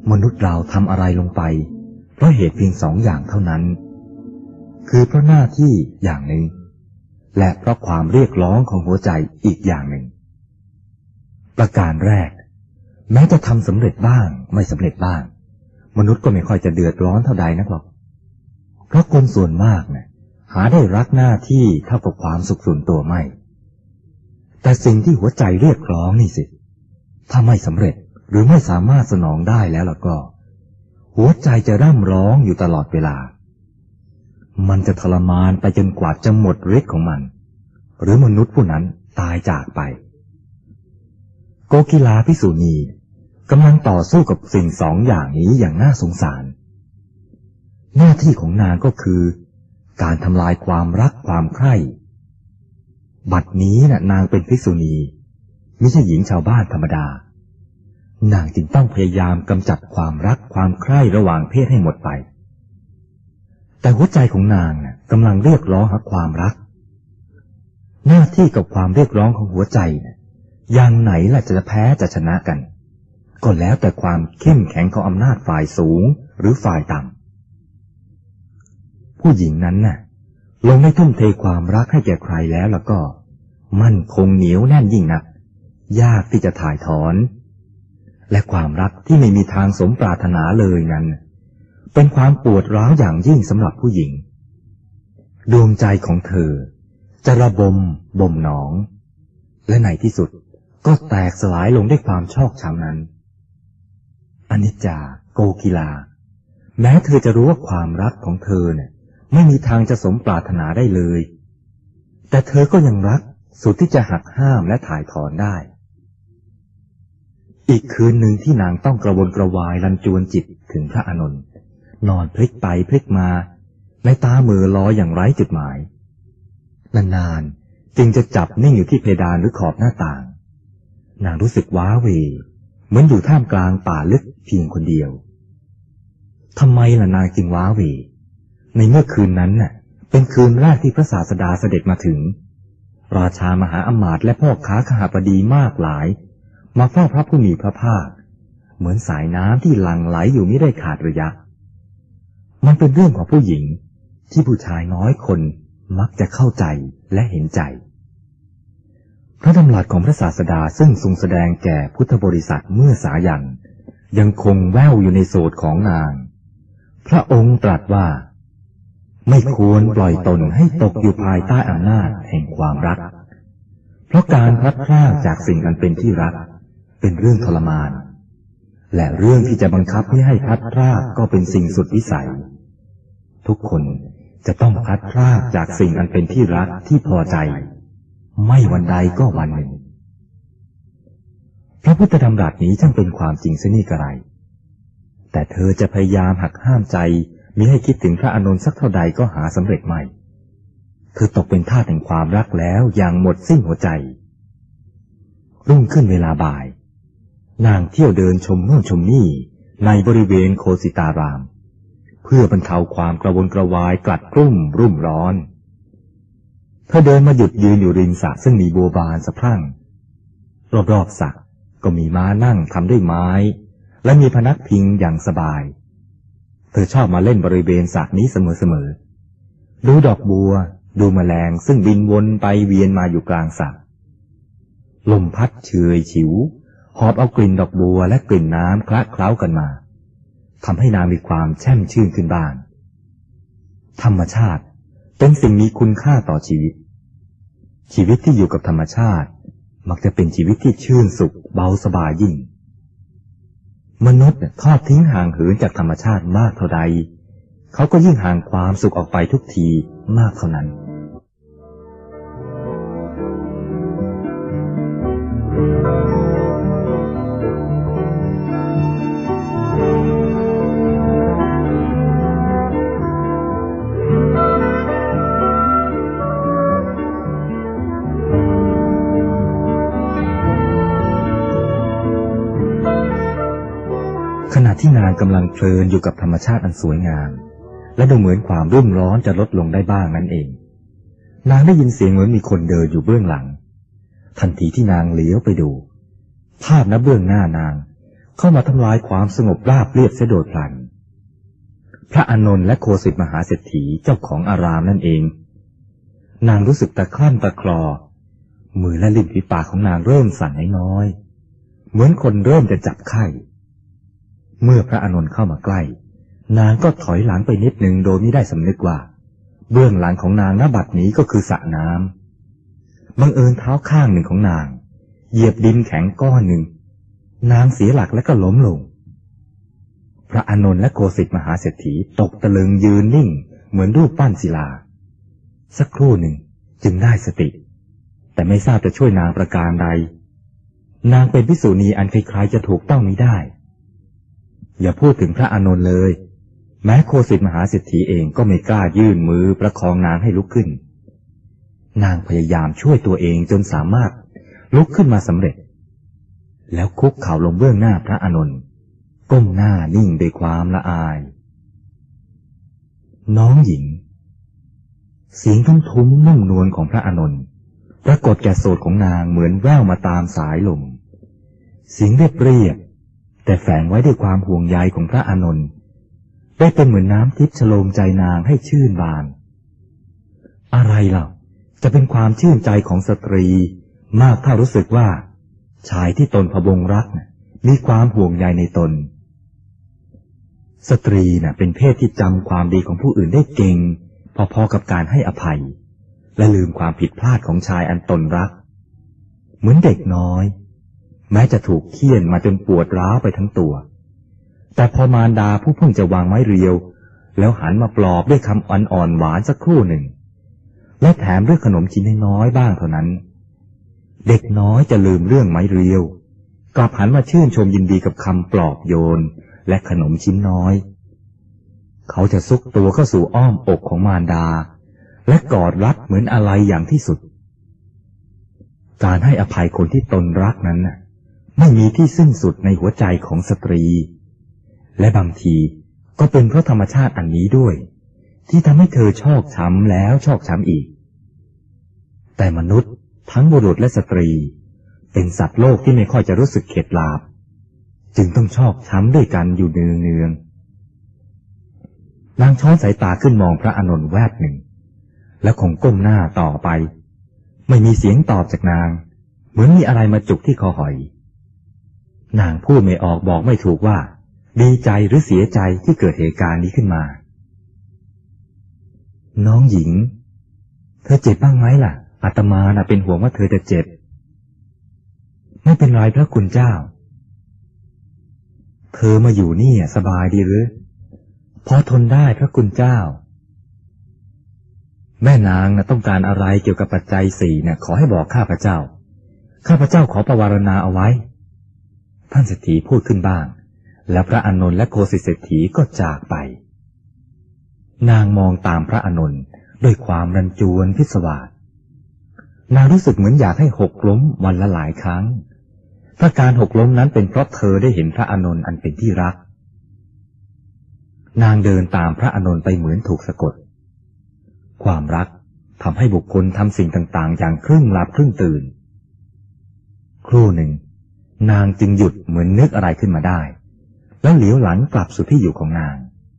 A: มนุษย์เราทำอะไรลงไปเพราะเหตุเพียง2 อย่างเท่านั้นคือเพราะหน้าที่อย่างหนึ่งและเพราะความเรียกร้องของหัวใจอีกอย่างหนึ่งประการแรกแม้จะทำสำเร็จบ้างไม่สำเร็จบ้างมนุษย์ก็ไม่ค่อยจะเดือดร้อนเท่าใดนักหรอกเพราะคนส่วนมากเนี่ยหาได้รักหน้าที่เท่ากับความสุขส่วนตัวไม่แต่สิ่งที่หัวใจเรียกร้องนี่สิถ้าไม่สำเร็จหรือไม่สามารถสนองได้แล้วล่ะก็หัวใจจะร่ำร้องอยู่ตลอดเวลามันจะทรมานไปจนกว่าจะหมดฤทธิ์ของมันหรือมนุษย์ผู้นั้นตายจากไปโกกีฬาภิกษุณีกำลังต่อสู้กับสิ่ง2 อย่างนี้อย่างน่าสงสารหน้าที่ของนางก็คือการทำลายความรักความใคร่บัดนี้น่ะนางเป็นภิกษุณีไม่ใช่หญิงชาวบ้านธรรมดานางจึงต้องพยายามกำจัดความรักความใคร่ระหว่างเพศให้หมดไปแต่หัวใจของนางน่ะกำลังเรียกร้องหาความรักหน้าที่กับความเรียกร้องของหัวใจน่ะอย่างไหนล่ะจะแพ้จะชนะกันก็แล้วแต่ความเข้มแข็งของอำนาจฝ่ายสูงหรือฝ่ายต่ำผู้หญิงนั้นน่ะลงได้ทุ่มเทความรักให้แก่ใครแล้วก็มั่นคงเหนียวแน่นยิ่งนักยากที่จะถ่ายถอนและความรักที่ไม่มีทางสมปรารถนาเลยนั้นเป็นความปวดร้าวอย่างยิ่งสำหรับผู้หญิงดวงใจของเธอจะระบมบ่มหนองและในที่สุดก็แตกสลายลงด้วยความชอกช้ำนั้นอนิจจาโกกีฬาแม้เธอจะรู้ว่าความรักของเธอเนี่ยไม่มีทางจะสมปรารถนาได้เลยแต่เธอก็ยังรักสุดที่จะหักห้ามและถ่ายถอนได้อีกคืนหนึ่งที่นางต้องกระวนกระวายรันจวนจิตถึงพระอานนท์นอนพลิกไปพลิกมาในตาเหม่อลอยอย่างไร้จุดหมายนานๆจึงจะจับนิ่งอยู่ที่เพดานหรือขอบหน้าต่างนางรู้สึกว้าเหวเหมือนอยู่ท่ามกลางป่าลึกเพียงคนเดียวทำไมล่ะนางจึงว้าเหวในเมื่อคืนนั้นน่ะเป็นคืนแรกที่พระศาสดาเสด็จมาถึงราชามหาอมาตย์และพ่อค้าขหบดีมากหลายมาเฝ้าพระผู้มีพระภาคเหมือนสายน้ำที่หลั่งไหลอยู่ไม่ได้ขาดระยะมันเป็นเรื่องของผู้หญิงที่ผู้ชายน้อยคนมักจะเข้าใจและเห็นใจพระดำรัสของพระศาสดาซึ่งทรงแสดงแก่พุทธบริษัทเมื่อสายันยังคงแว่วอยู่ในโสตของนางพระองค์ตรัสว่าไม่ควรปล่อยตนให้ตกอยู่ภายใต้อำนาจแห่งความรักเพราะการพลัดพรากจากสิ่งอันเป็นที่รักเป็นเรื่องทรมานและเรื่องที่จะบังคับให้พลัดพรากก็เป็นสิ่งสุดวิสัยทุกคนจะต้องพลัดพรากจากสิ่งอันเป็นที่รักที่พอใจไม่วันใดก็วันหนึ่งพระพุทธดำรัสนี้ช่างเป็นความจริงเสียนี่กระไรแต่เธอจะพยายามหักห้ามใจมิให้คิดถึงพระอานนท์สักเท่าใดก็หาสำเร็จไม่เธอตกเป็นทาสแห่งความรักแล้วอย่างหมดสิ้นหัวใจรุ่งขึ้นเวลาบ่ายนางเที่ยวเดินชมโน่นชมนี่ในบริเวณโคสิตารามเพื่อบรรเทาความกระวนกระวายกลัดกลุ้มรุ่มร้อนเธอเดินมาหยุดยืนอยู่ริมสระซึ่งมีบัวบานสะพรั่งรอบๆสระก็มีม้านั่งทำด้วยไม้และมีพนักพิงอย่างสบายเธอชอบมาเล่นบริเวณสระนี้เสมอๆดูดอกบัวดูแมลงซึ่งบินวนไปเวียนมาอยู่กลางสระลมพัดเฉยฉิวหอบเอากลิ่นดอกบัวและกลิ่นน้ำคละเคล้ากันมาทำให้นางมีความแช่มชื่นขึ้นบ้างธรรมชาติเป็นสิ่งมีคุณค่าต่อชีวิตที่อยู่กับธรรมชาติมักจะเป็นชีวิตที่ชื่นสุขเบาสบายยิ่งมนุษย์ทอดทิ้งห่างเหินจากธรรมชาติมากเท่าใดเขาก็ยิ่งห่างความสุขออกไปทุกทีมากเท่านั้น ขณะที่นางกำลังเพลินอยู่กับธรรมชาติอันสวยงามและดูเหมือนความรุ่มร้อนจะลดลงได้บ้างนั่นเองนางได้ยินเสียงเหมือนมีคนเดินอยู่เบื้องหลังทันทีที่นางเลี้ยวไปดูภาพณเบื้องหน้านางเข้ามาทำลายความสงบราบเรียบเสียโดยพลันพระอานนท์และโคสิทธิมหาเศรษฐีเจ้าของอารามนั่นเองนางรู้สึกตะครั่นตะคลอมือและลิ้นฝีปากของนางเริ่มสั่นน้อยๆเหมือนคนเริ่มจะจับไข้เมื่อพระอานนท์เข้ามาใกล้นางก็ถอยหลังไปนิดหนึ่งโดยไม่ได้สำนึกว่าเบื้องหลังของนางณบัดนี้ก็คือสระน้ำบังเอิญเท้าข้างหนึ่งของนางเหยียบดินแข็งก้อนหนึ่งนางเสียหลักและก็ล้มลงพระอานนท์และโคสิทธิมหาเศรษฐีตกตะลึงยืนนิ่งเหมือนรูปปั้นศิลาสักครู่หนึ่งจึงได้สติแต่ไม่ทราบจะช่วยนางประการใดนางเป็นภิกษุณีอันใครๆจะถูกต้องมิได้อย่าพูดถึงพระอานนท์เลยแม้โคสิทธิมหาเศรษฐีเองก็ไม่กล้ายื่นมือประคองนางให้ลุกขึ้นนางพยายามช่วยตัวเองจนสามารถลุกขึ้นมาสำเร็จแล้วคุกเข่าลงเบื้องหน้าพระอานนท์ก้มหน้านิ่งด้วยความละอายน้องหญิงเสียงทุ้มๆนุ่มนวลของพระอานนท์ปรากฏแก่โสตของนางเหมือนแว่วมาตามสายลมเสียงเรียบๆแต่แฝงไว้ด้วยความห่วงใยของพระอานนท์ได้เป็นเหมือนน้ำทิพย์โฉลมใจนางให้ชื่นบานอะไรเล่าจะเป็นความชื่นใจของสตรีมากถ้ารู้สึกว่าชายที่ตนพะวงรักมีความห่วงใยในตนสตรีเป็นเพศที่จำความดีของผู้อื่นได้เก่งพอๆกับการให้อภัยและลืมความผิดพลาดของชายอันตนรักเหมือนเด็กน้อยแม้จะถูกเฆี่ยนมาจนปวดร้าวไปทั้งตัวแต่พอมารดาผู้เพิ่งจะวางไม้เรียวแล้วหันมาปลอบด้วยคำอ่อนๆหวานสักครู่หนึ่งและแถมด้วยขนมชิ้นน้อยบ้างเท่านั้นเด็กน้อยจะลืมเรื่องไม้เรียวกลับหันมาชื่นชมยินดีกับคำปลอบโยนและขนมชิ้นน้อยเขาจะซุกตัวเข้าสู่อ้อมอกของมารดาและกอดรัดเหมือนอะไรอย่างที่สุดการให้อภัยคนที่ตนรักนั้นไม่มีที่สิ้นสุดในหัวใจของสตรีและบางทีก็เป็นเพราะธรรมชาติอันนี้ด้วยที่ทำให้เธอชอกช้ำแล้วชอกช้ำอีกแต่มนุษย์ทั้งบุรุษและสตรีเป็นสัตว์โลกที่ไม่ค่อยจะรู้สึกเข็ดหลาบจึงต้องชอกช้ำด้วยกันอยู่เนืองๆนางช้อนสายตาขึ้นมองพระอานนท์แวบหนึ่งแล้วคงก้มหน้าต่อไปไม่มีเสียงตอบจากนางเหมือนมีอะไรมาจุกที่คอหอยนางพูดไม่ออกบอกไม่ถูกว่าดีใจหรือเสียใจที่เกิดเหตุการณ์นี้ขึ้นมาน้องหญิงเธอเจ็บบ้างไหมล่ะอาตมาเป็นห่วงว่าเธอจะเจ็บไม่เป็นไรพระคุณเจ้าเธอมาอยู่นี่สบายดีหรือพอทนได้พระคุณเจ้าแม่นางต้องการอะไรเกี่ยวกับปัจจัยสี่ขอให้บอกข้าพเจ้าขอประวารณาเอาไว้ท่านเศรษฐีพูดขึ้นบ้างแล้วพระอานนท์และโคสิทธิเศรษฐีก็จากไปนางมองตามพระอานนท์ด้วยความรันจวนพิศวาสนางรู้สึกเหมือนอยากให้หกล้มวันละหลายครั้งถ้าการหกล้มนั้นเป็นเพราะเธอได้เห็นพระอานนท์อันเป็นที่รักนางเดินตามพระอานนท์ไปเหมือนถูกสะกดความรักทำให้บุคคลทำสิ่งต่างๆอย่างครึ่งหลับครึ่งตื่นครู่หนึ่งนางจึงหยุดเหมือนนึกอะไรขึ้นมาได้แล้วเหลียวหลังกลับสู่ที่อยู่ของนาง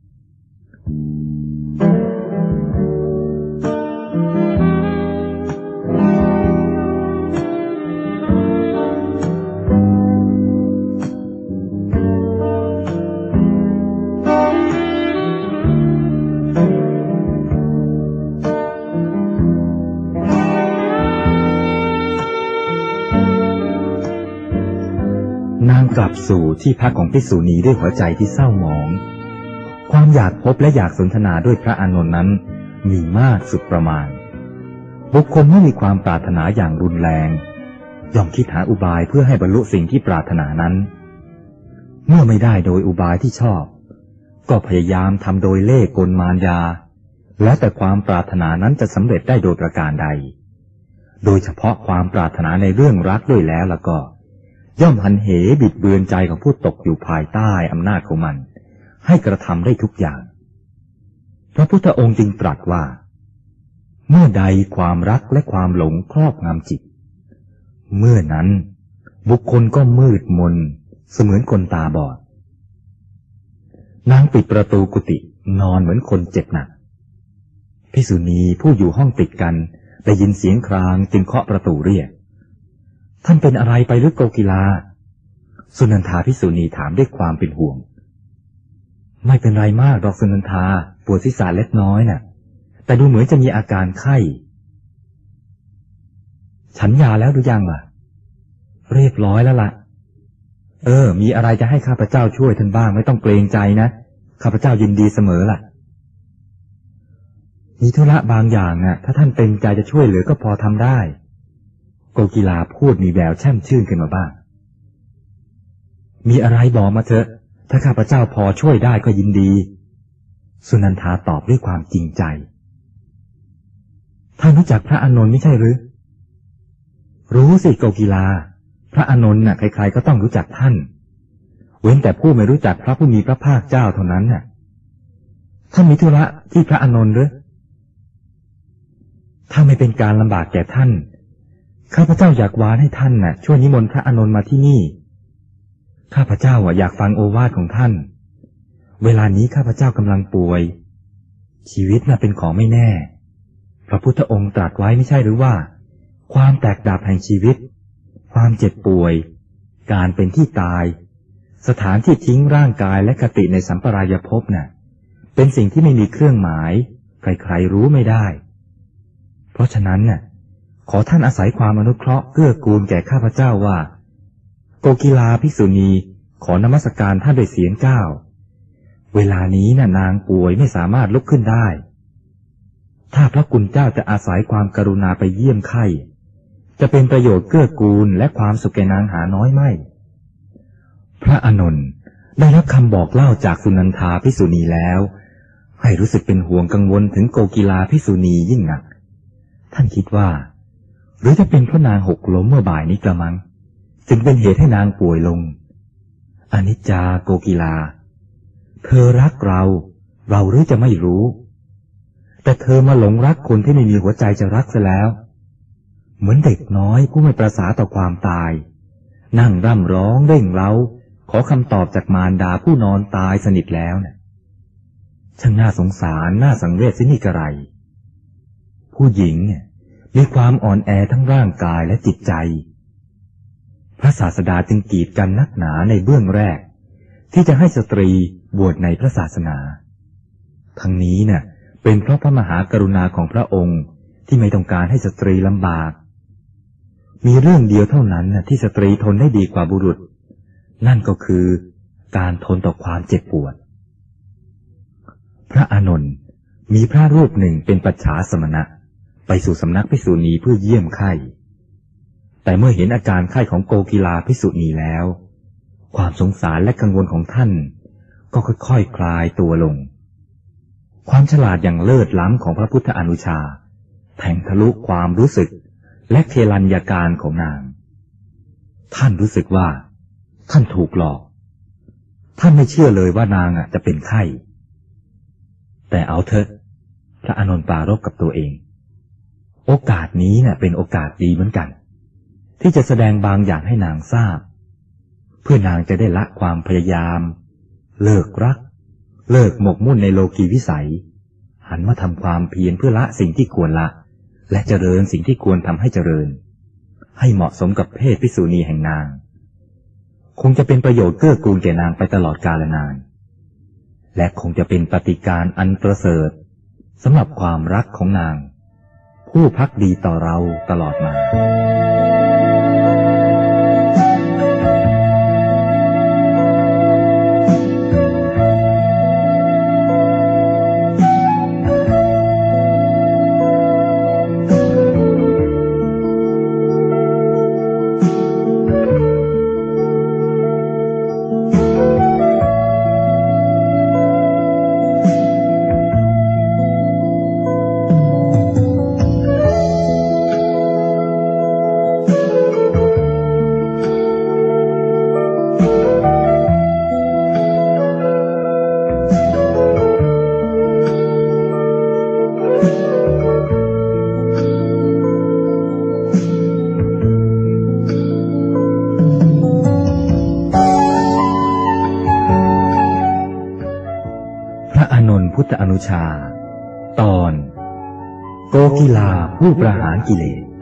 A: กลับสู่ที่พักของภิกษุณีด้วยหัวใจที่เศร้าหมองความอยากพบและอยากสนทนาด้วยพระอานนท์นั้นมีมากสุดประมาณบุคคลเมื่อมีความปรารถนาอย่างรุนแรงย่อมคิดหาอุบายเพื่อให้บรรลุสิ่งที่ปรารถนานั้นเมื่อไม่ได้โดยอุบายที่ชอบก็พยายามทำโดยเล่ห์กลมารยาแล้วแต่ความปรารถนานั้นจะสำเร็จได้โดยประการใดโดยเฉพาะความปรารถนาในเรื่องรักด้วยแล้วก็ย่อมหันเหบิดเบือนใจของผู้ตกอยู่ภายใต้อำนาจของมันให้กระทำได้ทุกอย่างพระพุทธองค์จึงตรัสว่าเมื่อใดความรักและความหลงครอบงำจิตเมื่อนั้นบุคคลก็มืดมนเสมือนคนตาบอดนางปิดประตูกุฏินอนเหมือนคนเจ็บหนักภิกษุณีผู้อยู่ห้องติดกันได้ยินเสียงครางจึงเคาะประตูเรียกท่านเป็นอะไรไปหรือโกกีฬาสุนันทาภิกษุณีถามด้วยความเป็นห่วงไม่เป็นไรมากดอกสุนันทาปวดศีรษะเล็กน้อยน่ะแต่ดูเหมือนจะมีอาการไข้ฉันยาแล้วหรือยังล่ะเรียบร้อยแล้วล่ะมีอะไรจะให้ข้าพเจ้าช่วยท่านบ้างไม่ต้องเกรงใจนะข้าพเจ้ายินดีเสมอล่ะมีธุระบางอย่างน่ะถ้าท่านเต็มใจจะช่วยเหลือก็พอทำได้โกกีฬาพูดมีแววแช่มชื่นขึ้นมาบ้างมีอะไรบอกมาเถอะถ้าข้าพเจ้าพอช่วยได้ก็ยินดีสุนันทาตอบด้วยความจริงใจท่านรู้จักพระอานนท์ไม่ใช่หรือรู้สิโกกีฬาพระอานนท์น่ะใครๆก็ต้องรู้จักท่านเว้นแต่ผู้ไม่รู้จักพระผู้มีพระภาคเจ้าเท่านั้นน่ะท่านมีธุระที่พระอานนท์หรือถ้าไม่เป็นการลำบากแก่ท่านข้าพเจ้าอยากวานให้ท่านน่ะช่วยนิมนต์พระอานนท์มาที่นี่ข้าพเจ้าอยากฟังโอวาทของท่านเวลานี้ข้าพเจ้ากำลังป่วยชีวิตน่ะเป็นของไม่แน่พระพุทธองค์ตรัสไว้ไม่ใช่หรือว่าความแตกดับแห่งชีวิตความเจ็บป่วยการเป็นที่ตายสถานที่ทิ้งร่างกายและคติในสัมปรายภพน่ะเป็นสิ่งที่ไม่มีเครื่องหมายใครๆรู้ไม่ได้เพราะฉะนั้นน่ะขอท่านอาศัยความอนุเคราะห์เกื้อกูลแก่ข้าพเจ้าว่าโกกีฬาภิกษุณีขอนมัสการท่านด้วยเสียงก้าวเวลานี้น่ะนางป่วยไม่สามารถลุกขึ้นได้ถ้าพระคุณเจ้าจะอาศัยความกรุณาไปเยี่ยมไข้จะเป็นประโยชน์เกื้อกูลและความสุขแก่นางหาน้อยไม่พระอานนท์ได้รับคำบอกเล่าจากสุนันทาภิกษุณีแล้วให้รู้สึกเป็นห่วงกังวลถึงโกกีฬาภิกษุณียิ่งหนักท่านคิดว่าหรือจะเป็นเพราะนางหกล้มเมื่อบ่ายนี้กระมังจึงเป็นเหตุให้นางป่วยลงอนิจจาโกกีฬาเธอรักเราหรือจะไม่รู้แต่เธอมาหลงรักคนที่ไม่มีหัวใจจะรักซะแล้วเหมือนเด็กน้อยผู้ไม่ประสาต่อความตายนั่งร่ำร้องเร่งเร้าขอคำตอบจากมารดาผู้นอนตายสนิทแล้วน่ะช่างน่าสงสารน่าสังเวชสินี่กระไรผู้หญิงเนี่ยมีความอ่อนแอทั้งร่างกายและจิตใจพระศาสดาจึงกีดกันนักหนาในเบื้องแรกที่จะให้สตรีบวชในพระศาสนาทั้งนี้น่ะเป็นเพราะพระมหากรุณาของพระองค์ที่ไม่ต้องการให้สตรีลำบากมีเรื่องเดียวเท่านั้นน่ะที่สตรีทนได้ดีกว่าบุรุษนั่นก็คือการทนต่อความเจ็บปวดพระอานนท์มีพระรูปหนึ่งเป็นปัจฉาสมณะไปสู่สำนักภิกษุณีเพื่อเยี่ยมไข้แต่เมื่อเห็นอาการไข้ของโกกีฬาภิกษุณีแล้วความสงสารและกังวลของท่านก็ค่อยๆคลายตัวลงความฉลาดอย่างเลิศล้ำของพระพุทธอนุชาแทงทะลุความรู้สึกและเทลัญญาการของนางท่านรู้สึกว่าท่านถูกหลอกท่านไม่เชื่อเลยว่านางจะเป็นไข้แต่เอาเถอะพระอานนท์ปรารภกับตัวเองโอกาสนี้เป็นโอกาสดีเหมือนกันที่จะแสดงบางอย่างให้นางทราบเพื่อนางจะได้ละความพยายามเลิกรักเลิกหมกมุ่นในโลกีวิสัยหันมาทำความเพียรเพื่อละสิ่งที่ควรละและเจริญสิ่งที่ควรทำให้เจริญให้เหมาะสมกับเพศภิกษุณีแห่งนางคงจะเป็นประโยชน์เกื้อกูลแก่นางไปตลอดกาลนานและคงจะเป็นปฏิการอันประเสริฐสำหรับความรักของนางผู้ภักดีต่อเราตลอดมาระอานนท์พุทธอนุชาตอนโกกีลาผู้ประหารกิเลส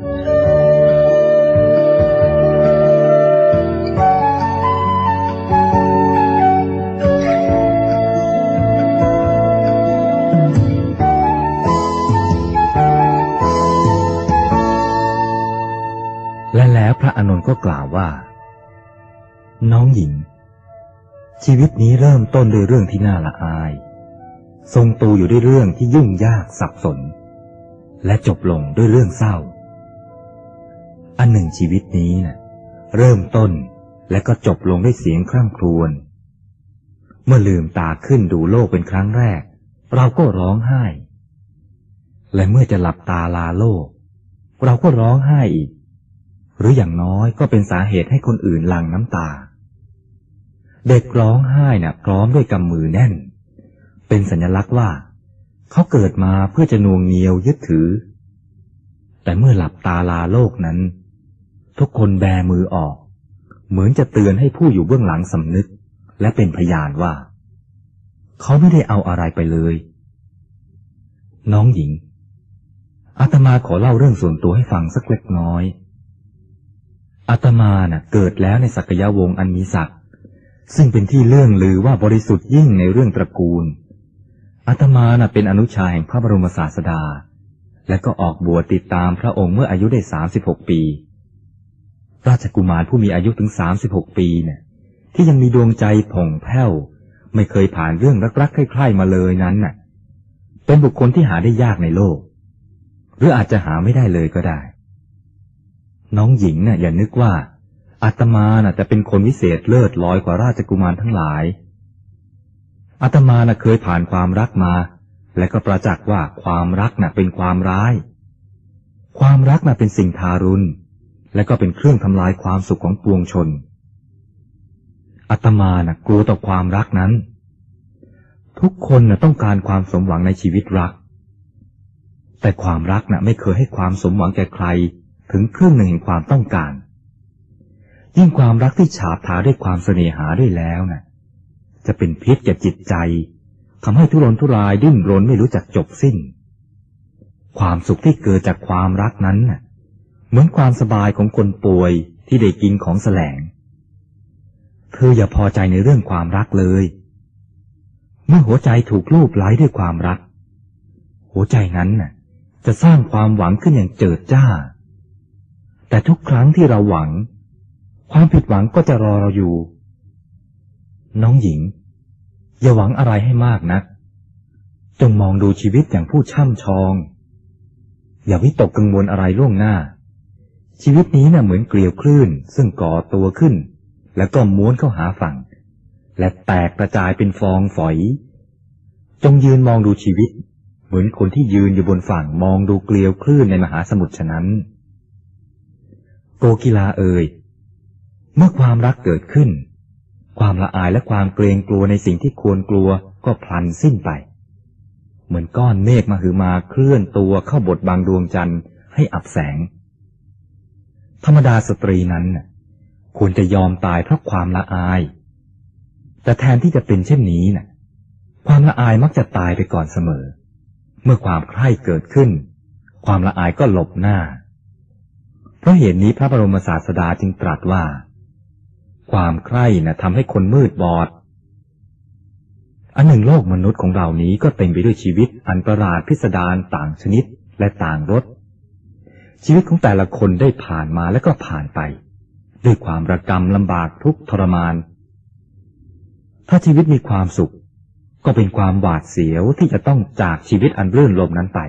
A: และแล้วพระอานนท์ก็กล่าวว่าน้องหญิงชีวิตนี้เริ่มต้นด้วยเรื่องที่น่าละอายทรงตัวอยู่ด้วยเรื่องที่ยุ่งยากสับสนและจบลงด้วยเรื่องเศร้าอันหนึ่งชีวิตนี้เริ่มต้นและก็จบลงด้วยเสียงคร่ำครวญเมื่อลืมตาขึ้นดูโลกเป็นครั้งแรกเราก็ร้องไห้และเมื่อจะหลับตาลาโลกเราก็ร้องไห้อีกหรืออย่างน้อยก็เป็นสาเหตุให้คนอื่นหลั่งน้ำตาเด็กร้องไห้พร้อมด้วยกำมือแน่นเป็นสัญลักษณ์ว่าเขาเกิดมาเพื่อจะน่วงเหนี่ยวยึดถือแต่เมื่อหลับตาลาโลกนั้นทุกคนแบมือออกเหมือนจะเตือนให้ผู้อยู่เบื้องหลังสำนึกและเป็นพยานว่าเขาไม่ได้เอาอะไรไปเลยน้องหญิงอาตมาขอเล่าเรื่องส่วนตัวให้ฟังสักเล็กน้อยอาตมาเกิดแล้วในศักยวงศ์อันมีศักดิ์ซึ่งเป็นที่เลื่องลือว่าบริสุทธิ์ยิ่งในเรื่องตระกูลอาตมาเป็นอนุชาแห่งพระบรมศาสดาและก็ออกบวชติดตามพระองค์เมื่ออายุได้36 ปีราชกุมารผู้มีอายุถึง36 ปีที่ยังมีดวงใจผ่องแผ้วไม่เคยผ่านเรื่องรักๆใคร่ๆมาเลยนั้นเป็นบุคคลที่หาได้ยากในโลกหรืออาจจะหาไม่ได้เลยก็ได้น้องหญิงอย่านึกว่าอาตมาจะเป็นคนวิเศษเลิศลอยกว่าราชกุมารทั้งหลายอาตมาเคยผ่านความรักมาและก็ประจักษ์ว่าความรักเป็นความร้ายความรักเป็นสิ่งทารุณและก็เป็นเครื่องทำลายความสุขของปวงชนอาตมากลัวต่อความรักนั้นทุกคนต้องการความสมหวังในชีวิตรักแต่ความรักไม่เคยให้ความสมหวังแก่ใครถึงครึ่งหนึ่งแห่งความต้องการยิ่งความรักที่ฉาบทาด้วยความเสน่หาด้วยแล้วจะเป็นพิษแก่จิตใจทำให้ทุรนทุรายดิ้นรนไม่รู้จักจบสิ้นความสุขที่เกิดจากความรักนั้นเหมือนความสบายของคนป่วยที่ได้กินของแสลงเธออย่าพอใจในเรื่องความรักเลยเมื่อหัวใจถูกลูบไล้ด้วยความรักหัวใจนั้นจะสร้างความหวังขึ้นอย่างเจิดจ้าแต่ทุกครั้งที่เราหวังความผิดหวังก็จะรอเราอยู่น้องหญิงอย่าหวังอะไรให้มากนักจงมองดูชีวิตอย่างผู้ช่ำชองอย่าวิตกกังวลอะไรล่วงหน้าชีวิตนี้เหมือนเกลียวคลื่นซึ่งก่อตัวขึ้นแล้วก็ม้วนเข้าหาฝั่งและแตกกระจายเป็นฟองฝอยจงยืนมองดูชีวิตเหมือนคนที่ยืนอยู่บนฝั่งมองดูเกลียวคลื่นในมหาสมุทรฉะนั้นโกกีลาเอ่ยเมื่อความรักเกิดขึ้นความละอายและความเกรงกลัวในสิ่งที่ควรกลัวก็พลันสิ้นไปเหมือนก้อนเมฆมหึมาเคลื่อนตัวเข้าบดบังดวงจันทร์ให้อับแสงธรรมดาสตรีนั้นควรจะยอมตายเพราะความละอายแต่แทนที่จะเป็นเช่นนี้ความละอายมักจะตายไปก่อนเสมอเมื่อความใคร่เกิดขึ้นความละอายก็หลบหน้าเพราะเหตุนี้พระบรมศาสดาจึงตรัสว่าความใคร่ทำให้คนมืดบอดอันหนึ่งโลกมนุษย์ของเรานี้ก็เต็มไปด้วยชีวิตอันประหลาดพิสดารต่างชนิดและต่างรสชีวิตของแต่ละคนได้ผ่านมาและก็ผ่านไปด้วยความระกำลำบากทุกข์ทรมานถ้าชีวิตมีความสุขก็เป็นความหวาดเสียวที่จะต้องจากชีวิตอันรื่นรมนั้นไป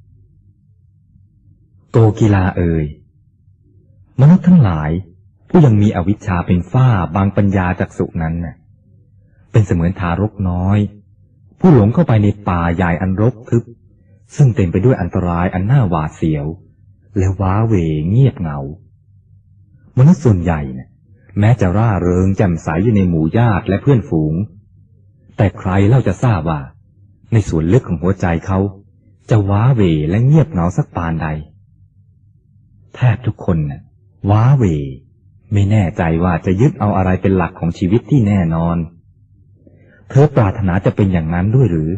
A: โกกีลาเอ่ยมนุษย์ทั้งหลายผู้ยังมีอวิชชาเป็นฝ้าบางปัญญาจักษุนั้นเป็นเสมือนทารกน้อยผู้หลงเข้าไปในป่าใหญ่อันรกทึบซึ่งเต็มไปด้วยอันตรายอันน่าหวาดเสียวและว้าเหวเงียบเหงามนุษย์ส่วนใหญ่แม้จะร่าเริงแจ่มใสอยู่ในหมู่ญาติและเพื่อนฝูงแต่ใครเล่าจะทราบว่าในส่วนลึกของหัวใจเขาจะว้าเหวและเงียบเหงาสักปานใดแทบทุกคนว้าเหวไม่แน่ใจว่าจะยึดเอาอะไรเป็นหลักของชีวิตที่แน่นอนเธอปรารถนาจะเป็นอย่างนั้นด้วยหรือ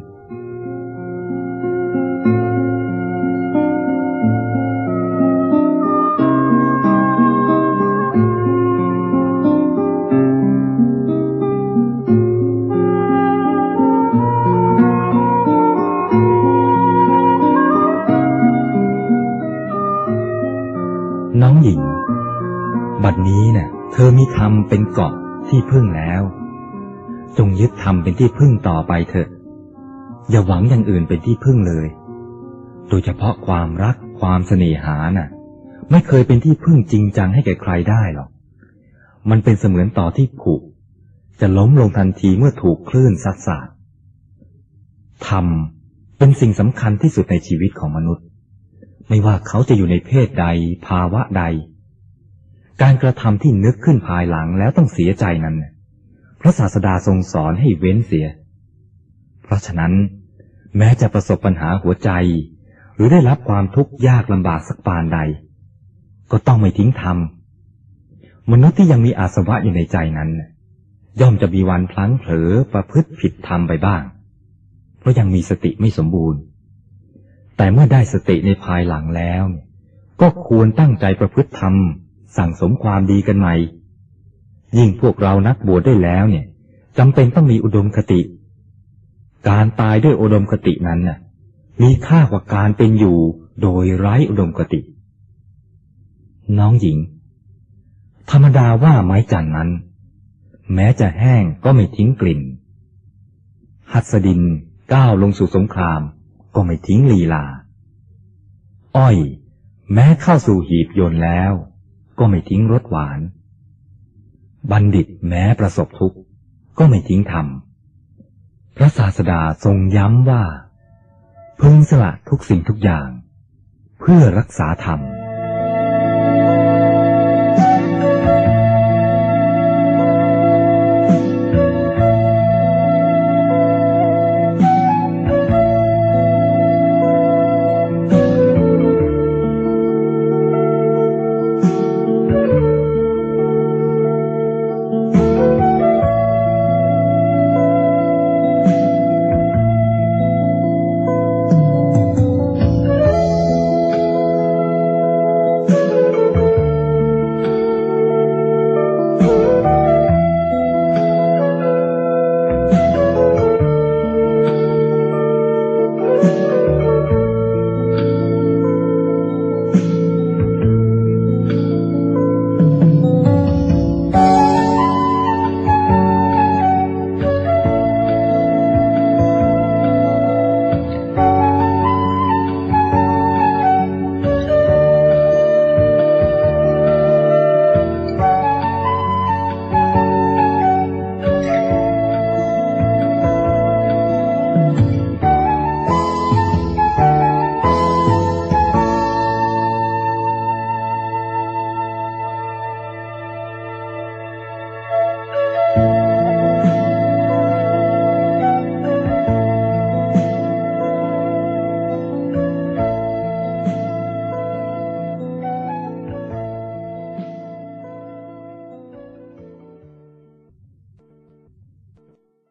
A: น้องหญิงบัดนี้เนี่ยเธอมีธรรมเป็นเกาะที่พึ่งแล้วจงยึดธรรมเป็นที่พึ่งต่อไปเถอะอย่าหวังอย่างอื่นเป็นที่พึ่งเลยโดยเฉพาะความรักความเสน่หาน่ะไม่เคยเป็นที่พึ่งจริงจังให้แก่ใครได้หรอกมันเป็นเสมือนต่อที่ผุจะล้มลงทันทีเมื่อถูกคลื่นซัดสาดธรรมเป็นสิ่งสำคัญที่สุดในชีวิตของมนุษย์ไม่ว่าเขาจะอยู่ในเพศใดภาวะใดการกระทำที่นึกขึ้นภายหลังแล้วต้องเสียใจนั้นพระศาสดาทรงสอนให้เว้นเสียเพราะฉะนั้นแม้จะประสบปัญหาหัวใจหรือได้รับความทุกข์ยากลำบากสักปานใดก็ต้องไม่ทิ้งธรรมมนุษย์ที่ยังมีอาสวะอยู่ในใจนั้นย่อมจะมีวันพลั้งเผลอประพฤติผิดธรรมไปบ้างเพราะยังมีสติไม่สมบูรณ์แต่เมื่อได้สติในภายหลังแล้วก็ควรตั้งใจประพฤติธรรมสั่งสมความดีกันใหม่ยิ่งพวกเรานักบวชได้แล้วเนี่ยจำเป็นต้องมีอุดมคติการตายด้วยอุดมคตินั้นน่ะมีค่ากว่าการเป็นอยู่โดยไร้อุดมคติน้องหญิงธรรมดาว่าไม้จันทร์นั้นแม้จะแห้งก็ไม่ทิ้งกลิ่นหัสดินก้าวลงสู่สงครามก็ไม่ทิ้งลีลาอ้อยแม้เข้าสู่หีบโยนแล้วก็ไม่ทิ้งรสหวานบัณฑิตแม้ประสบทุกข์ก็ไม่ทิ้งธรรมพระศาสดาทรงย้ำว่าพึงสละทุกสิ่งทุกอย่างเพื่อรักษาธรรม